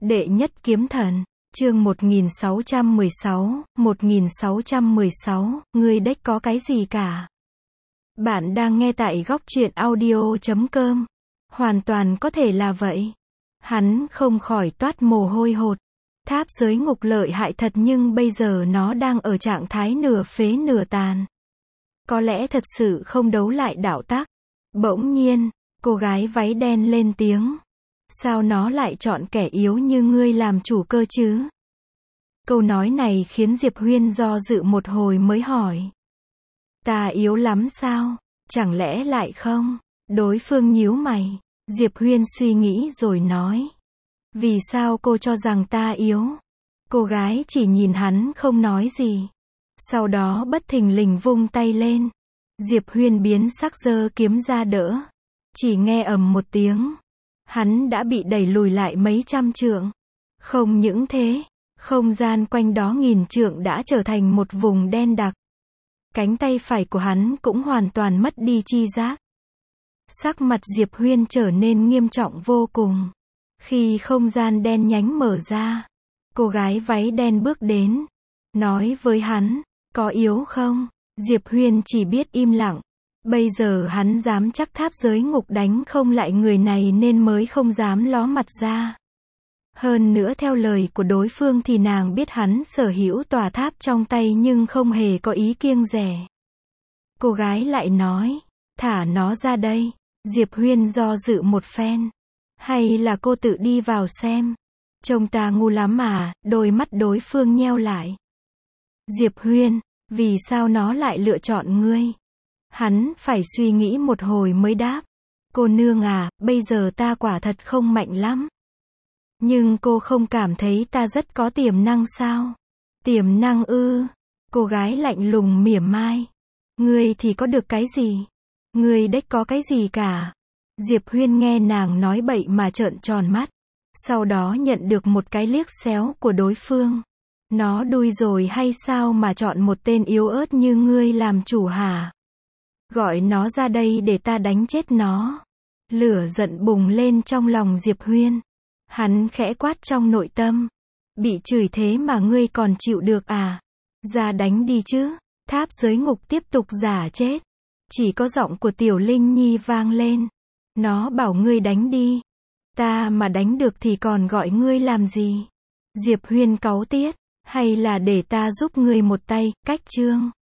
Đệ nhất kiếm thần, chương 1616, ngươi đếch có cái gì cả. Bạn đang nghe tại góc truyện audio.com. Hoàn toàn có thể là vậy. Hắn không khỏi toát mồ hôi hột. Tháp giới ngục lợi hại thật nhưng bây giờ nó đang ở trạng thái nửa phế nửa tàn. Có lẽ thật sự không đấu lại đạo tắc. Bỗng nhiên, cô gái váy đen lên tiếng. Sao nó lại chọn kẻ yếu như ngươi làm chủ cơ chứ? Câu nói này khiến Diệp Huyên do dự một hồi mới hỏi. Ta yếu lắm sao? Chẳng lẽ lại không? Đối phương nhíu mày. Diệp Huyên suy nghĩ rồi nói. Vì sao cô cho rằng ta yếu? Cô gái chỉ nhìn hắn không nói gì. Sau đó bất thình lình vung tay lên. Diệp Huyên biến sắc giơ kiếm ra đỡ. Chỉ nghe ầm một tiếng. Hắn đã bị đẩy lùi lại mấy trăm trượng. Không những thế, không gian quanh đó nghìn trượng đã trở thành một vùng đen đặc. Cánh tay phải của hắn cũng hoàn toàn mất đi chi giác. Sắc mặt Diệp Huyên trở nên nghiêm trọng vô cùng. Khi không gian đen nhánh mở ra, cô gái váy đen bước đến, nói với hắn, có yếu không? Diệp Huyên chỉ biết im lặng. Bây giờ hắn dám chắc tháp giới ngục đánh không lại người này nên mới không dám ló mặt ra. Hơn nữa theo lời của đối phương thì nàng biết hắn sở hữu tòa tháp trong tay nhưng không hề có ý kiêng dè. Cô gái lại nói, thả nó ra đây. Diệp Huyên do dự một phen. Hay là cô tự đi vào xem. Trông ta ngu lắm à, đôi mắt đối phương nheo lại. Diệp Huyên, vì sao nó lại lựa chọn ngươi? Hắn phải suy nghĩ một hồi mới đáp. Cô nương à, bây giờ ta quả thật không mạnh lắm. Nhưng cô không cảm thấy ta rất có tiềm năng sao? Tiềm năng ư? Cô gái lạnh lùng mỉa mai. Ngươi thì có được cái gì? Ngươi đếch có cái gì cả. Diệp Huyên nghe nàng nói bậy mà trợn tròn mắt. Sau đó nhận được một cái liếc xéo của đối phương. Nó đuôi rồi hay sao mà chọn một tên yếu ớt như ngươi làm chủ hả? Gọi nó ra đây để ta đánh chết nó. Lửa giận bùng lên trong lòng Diệp Huyên. Hắn khẽ quát trong nội tâm. Bị chửi thế mà ngươi còn chịu được à? Ra đánh đi chứ. Tháp giới ngục tiếp tục giả chết. Chỉ có giọng của Tiểu Linh Nhi vang lên. Nó bảo ngươi đánh đi. Ta mà đánh được thì còn gọi ngươi làm gì? Diệp Huyên cáu tiết. Hay là để ta giúp ngươi một tay, cách chương.